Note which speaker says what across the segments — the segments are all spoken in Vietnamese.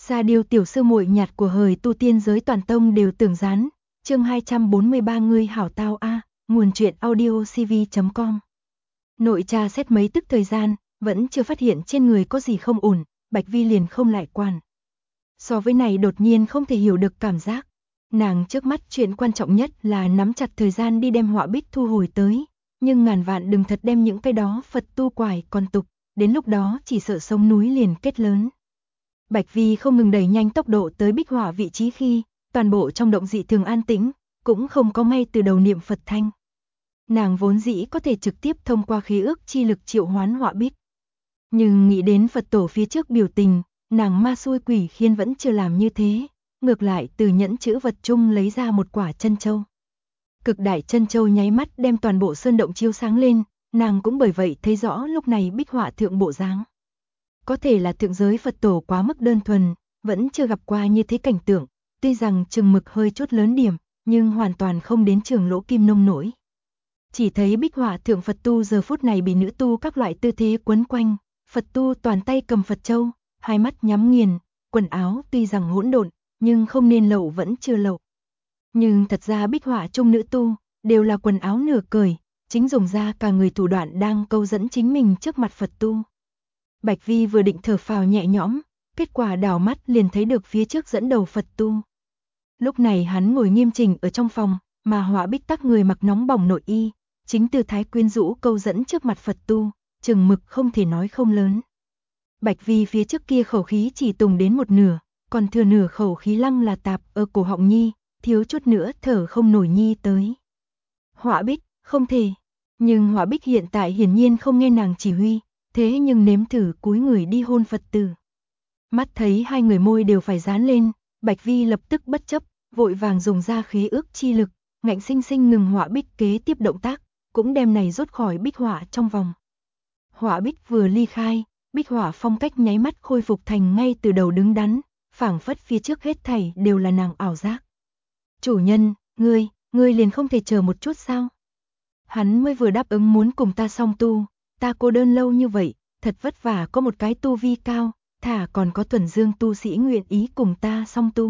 Speaker 1: Sa Điêu tiểu sư muội nhạt của hời tu tiên giới toàn tông đều tưởng gián. Chương 243 ngươi hảo tao a, nguồn truyện audio cv.com. Nội tra xét mấy tức thời gian, vẫn chưa phát hiện trên người có gì không ổn, Bạch Vi liền không lại quản. So với này đột nhiên không thể hiểu được cảm giác. Nàng trước mắt chuyện quan trọng nhất là nắm chặt thời gian đi đem họa bích thu hồi tới, nhưng ngàn vạn đừng thật đem những cái đó Phật tu quải còn tục, đến lúc đó chỉ sợ sông núi liền kết lớn. Bạch Vi không ngừng đẩy nhanh tốc độ tới bích họa vị trí khi, toàn bộ trong động dị thường an tĩnh, cũng không có ngay từ đầu niệm Phật thanh. Nàng vốn dĩ có thể trực tiếp thông qua khí ước chi lực triệu hoán họa bích. Nhưng nghĩ đến Phật tổ phía trước biểu tình, nàng ma xui quỷ khiến vẫn chưa làm như thế, ngược lại từ nhẫn chữ vật chung lấy ra một quả chân châu. Cực đại chân châu nháy mắt đem toàn bộ sơn động chiếu sáng lên, nàng cũng bởi vậy thấy rõ lúc này bích họa thượng bộ dáng. Có thể là thượng giới Phật tổ quá mức đơn thuần, vẫn chưa gặp qua như thế cảnh tượng, tuy rằng chừng mực hơi chút lớn điểm, nhưng hoàn toàn không đến trường lỗ kim nông nổi. Chỉ thấy bích họa thượng Phật tu giờ phút này bị nữ tu các loại tư thế quấn quanh, Phật tu toàn tay cầm Phật châu, hai mắt nhắm nghiền, quần áo tuy rằng hỗn độn, nhưng không nên lậu vẫn chưa lậu. Nhưng thật ra bích họa chung nữ tu, đều là quần áo nửa cởi, chính dùng ra cả người thủ đoạn đang câu dẫn chính mình trước mặt Phật tu. Bạch Vi vừa định thở phào nhẹ nhõm, kết quả đảo mắt liền thấy được phía trước dẫn đầu Phật tu. Lúc này hắn ngồi nghiêm chỉnh ở trong phòng, mà họa bích tắc người mặc nóng bỏng nội y, chính tư thái quyến rũ câu dẫn trước mặt Phật tu, chừng mực không thể nói không lớn. Bạch Vi phía trước kia khẩu khí chỉ tùng đến một nửa, còn thừa nửa khẩu khí lăng là tạp ở cổ họng nhi, thiếu chút nữa thở không nổi nhi tới. Họa bích, không thể. Nhưng họa bích hiện tại hiển nhiên không nghe nàng chỉ huy, thế nhưng nếm thử cúi người đi hôn Phật tử. Mắt thấy hai người môi đều phải dán lên, Bạch Vi lập tức bất chấp, vội vàng dùng ra khí ước chi lực, ngạnh sinh sinh ngừng họa bích kế tiếp động tác, cũng đem này rút khỏi bích họa trong vòng. Họa bích vừa ly khai, bích họa phong cách nháy mắt khôi phục thành ngay từ đầu đứng đắn, phảng phất phía trước hết thảy đều là nàng ảo giác. Chủ nhân, ngươi liền không thể chờ một chút sao? Hắn mới vừa đáp ứng muốn cùng ta song tu, ta cô đơn lâu như vậy, thật vất vả có một cái tu vi cao, thả còn có thuần dương tu sĩ nguyện ý cùng ta song tu.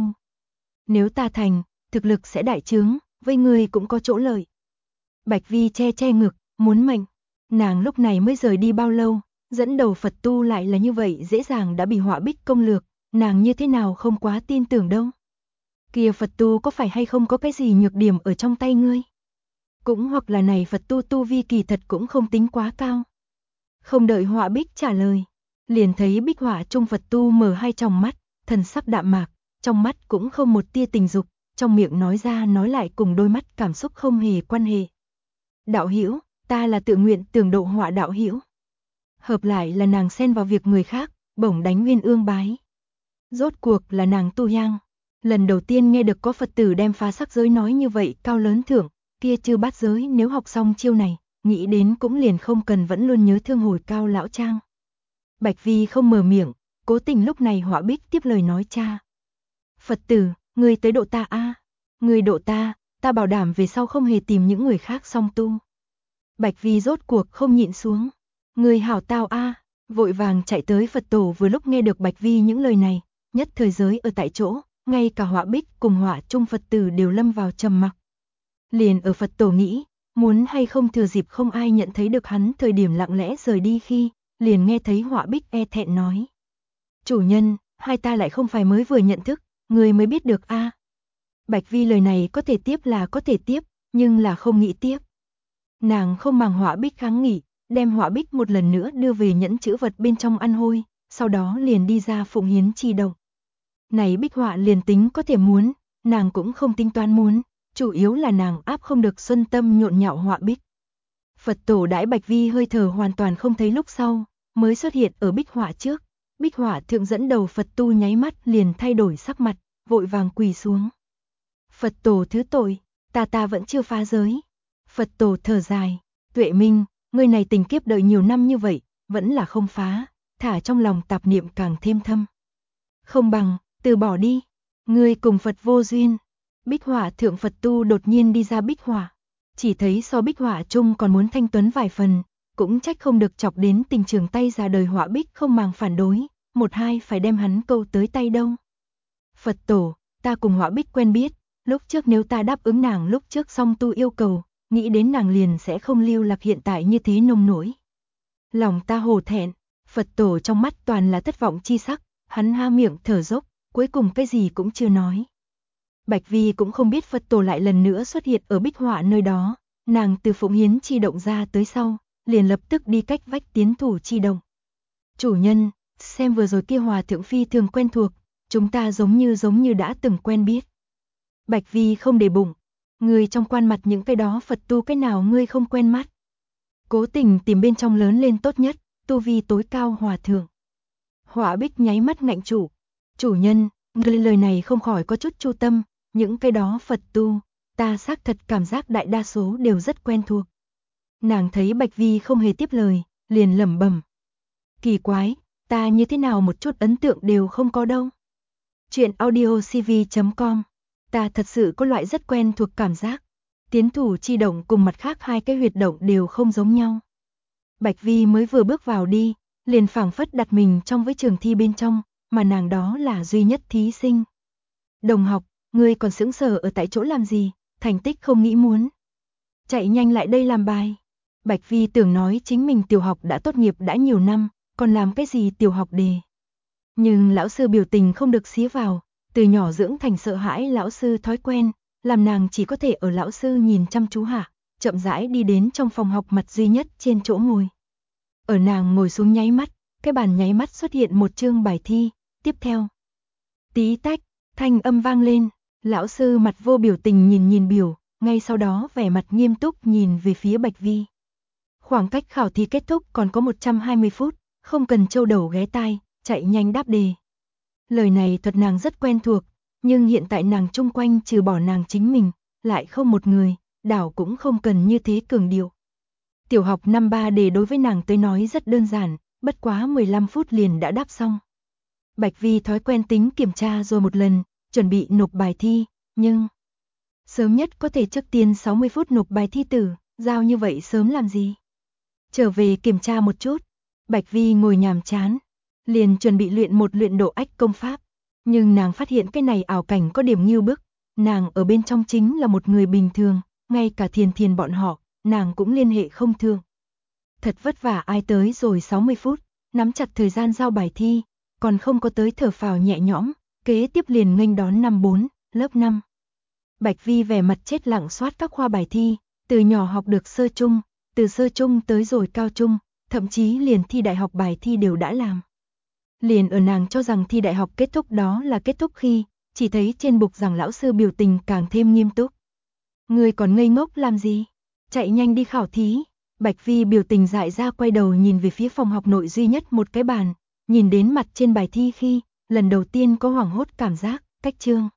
Speaker 1: Nếu ta thành, thực lực sẽ đại trướng, với ngươi cũng có chỗ lợi. Bạch Vi che ngực, muốn mệnh. Nàng lúc này mới rời đi bao lâu, dẫn đầu Phật tu lại là như vậy dễ dàng đã bị họa bích công lược, nàng như thế nào không quá tin tưởng đâu. Kìa Phật tu có phải hay không có cái gì nhược điểm ở trong tay ngươi? Cũng hoặc là này Phật tu vi kỳ thật cũng không tính quá cao. Không đợi họa bích trả lời, liền thấy bích họa trung Phật tu mở hai tròng mắt, thần sắc đạm mạc, trong mắt cũng không một tia tình dục, trong miệng nói ra nói lại cùng đôi mắt cảm xúc không hề quan hệ. Đạo hữu, ta là tự nguyện tưởng độ họa đạo hữu. Hợp lại là nàng xen vào việc người khác, bổng đánh nguyên ương bái. Rốt cuộc là nàng tu nhang. Lần đầu tiên nghe được có Phật tử đem phá sắc giới nói như vậy cao lớn thưởng, kia chư bát giới nếu học xong chiêu này, nghĩ đến cũng liền không cần vẫn luôn nhớ thương hồi cao lão trang. Bạch Vi không mở miệng, cố tình lúc này họa bích tiếp lời nói cha. Phật tử, ngươi tới độ ta a, ngươi độ ta bảo đảm về sau không hề tìm những người khác song tu. Bạch Vi rốt cuộc không nhịn xuống, ngươi hảo tao a, vội vàng chạy tới Phật tổ vừa lúc nghe được Bạch Vi những lời này, nhất thời giới ở tại chỗ, ngay cả họa bích cùng họa trung Phật tử đều lâm vào trầm mặc. Liền ở Phật tổ nghĩ, muốn hay không thừa dịp không ai nhận thấy được hắn thời điểm lặng lẽ rời đi khi, liền nghe thấy họa bích e thẹn nói. Chủ nhân, hai ta lại không phải mới vừa nhận thức, người mới biết được a. Bạch Vi lời này có thể tiếp là có thể tiếp, nhưng là không nghĩ tiếp. Nàng không màng họa bích kháng nghị, đem họa bích một lần nữa đưa về nhẫn chữ vật bên trong ăn hôi, sau đó liền đi ra phụng hiến chi động. Này bích họa liền tính có thể muốn, nàng cũng không tính toán muốn, chủ yếu là nàng áp không được xuân tâm nhộn nhạo họa bích. Phật tổ đãi Bạch Vi hơi thở hoàn toàn không thấy lúc sau, mới xuất hiện ở bích họa trước. Bích họa thượng dẫn đầu Phật tu nháy mắt liền thay đổi sắc mặt, vội vàng quỳ xuống. Phật tổ thứ tội, ta vẫn chưa phá giới. Phật tổ thở dài, Tuệ Minh, người này tình kiếp đợi nhiều năm như vậy, vẫn là không phá, thả trong lòng tạp niệm càng thêm thâm. Không bằng, từ bỏ đi, ngươi cùng Phật vô duyên. Bích họa thượng Phật tu đột nhiên đi ra bích họa, chỉ thấy so bích họa chung còn muốn thanh tuấn vài phần, cũng trách không được chọc đến tình trường tay già đời họa bích không màng phản đối, một hai phải đem hắn câu tới tay đâu. Phật tổ, ta cùng Họa Bích quen biết, lúc trước nếu ta đáp ứng nàng lúc trước song tu yêu cầu, nghĩ đến nàng liền sẽ không lưu lạc hiện tại như thế nông nổi. Lòng ta hổ thẹn, Phật tổ trong mắt toàn là thất vọng chi sắc, hắn ha miệng thở dốc, cuối cùng cái gì cũng chưa nói. Bạch Vi cũng không biết Phật tổ lại lần nữa xuất hiện ở bích họa nơi đó, nàng từ Phụng Hiến chi động ra tới sau, liền lập tức đi cách vách tiến thủ chi động. Chủ nhân, xem vừa rồi kia hòa thượng phi thường quen thuộc, chúng ta giống như đã từng quen biết. Bạch Vi không để bụng, người trong quan mặt những cái đó Phật tu cái nào ngươi không quen mắt. Cố tình tìm bên trong lớn lên tốt nhất, tu vi tối cao hòa thượng. Họa Bích nháy mắt ngạnh chủ nhân, người lời này không khỏi có chút chu tâm, những cái đó Phật tu, ta xác thật cảm giác đại đa số đều rất quen thuộc. Nàng thấy Bạch Vi không hề tiếp lời, liền lẩm bẩm. Kỳ quái, ta như thế nào một chút ấn tượng đều không có đâu. Chuyện audiocv.com, ta thật sự có loại rất quen thuộc cảm giác. Tiến thủ chi động cùng mặt khác hai cái huyệt động đều không giống nhau. Bạch Vi mới vừa bước vào đi, liền phảng phất đặt mình trong với trường thi bên trong, mà nàng đó là duy nhất thí sinh. Đồng học, ngươi còn sững sờ ở tại chỗ làm gì, thành tích không nghĩ muốn. Chạy nhanh lại đây làm bài. Bạch Vi tưởng nói chính mình tiểu học đã tốt nghiệp đã nhiều năm, còn làm cái gì tiểu học đề. Nhưng lão sư biểu tình không được xía vào, từ nhỏ dưỡng thành sợ hãi lão sư thói quen, làm nàng chỉ có thể ở lão sư nhìn chăm chú hạ, chậm rãi đi đến trong phòng học mặt duy nhất trên chỗ ngồi. Ở nàng ngồi xuống nháy mắt, cái bàn nháy mắt xuất hiện một chương bài thi, tiếp theo. Tí tách, thanh âm vang lên, lão sư mặt vô biểu tình nhìn biểu, ngay sau đó vẻ mặt nghiêm túc nhìn về phía Bạch Vi. Khoảng cách khảo thí kết thúc còn có 120 phút, không cần châu đầu ghé tai, chạy nhanh đáp đề. Lời này thuật nàng rất quen thuộc, nhưng hiện tại nàng chung quanh trừ bỏ nàng chính mình, lại không một người, đảo cũng không cần như thế cường điệu. Tiểu học năm 3 đề đối với nàng tới nói rất đơn giản, bất quá 15 phút liền đã đáp xong. Bạch Vi thói quen tính kiểm tra rồi một lần, chuẩn bị nộp bài thi, nhưng sớm nhất có thể trước tiên 60 phút nộp bài thi tử, giao như vậy sớm làm gì? Trở về kiểm tra một chút, Bạch Vi ngồi nhàm chán, liền chuẩn bị luyện một luyện độ ách công pháp, nhưng nàng phát hiện cái này ảo cảnh có điểm nghiêu bức, nàng ở bên trong chính là một người bình thường, ngay cả Thiền bọn họ, nàng cũng liên hệ không thường. Thật vất vả ai tới rồi 60 phút, nắm chặt thời gian giao bài thi, còn không có tới thở phào nhẹ nhõm, kế tiếp liền nghênh đón năm 4, lớp 5. Bạch Vi vẻ mặt chết lặng soát các khoa bài thi, từ nhỏ học được sơ trung, từ sơ trung tới rồi cao trung, thậm chí liền thi đại học bài thi đều đã làm. Liền ở nàng cho rằng thi đại học kết thúc đó là kết thúc khi, chỉ thấy trên bục giảng lão sư biểu tình càng thêm nghiêm túc. Người còn ngây ngốc làm gì? Chạy nhanh đi khảo thí. Bạch Vi biểu tình dại ra quay đầu nhìn về phía phòng học nội duy nhất một cái bàn, nhìn đến mặt trên bài thi khi, lần đầu tiên có hoảng hốt cảm giác, cách chương.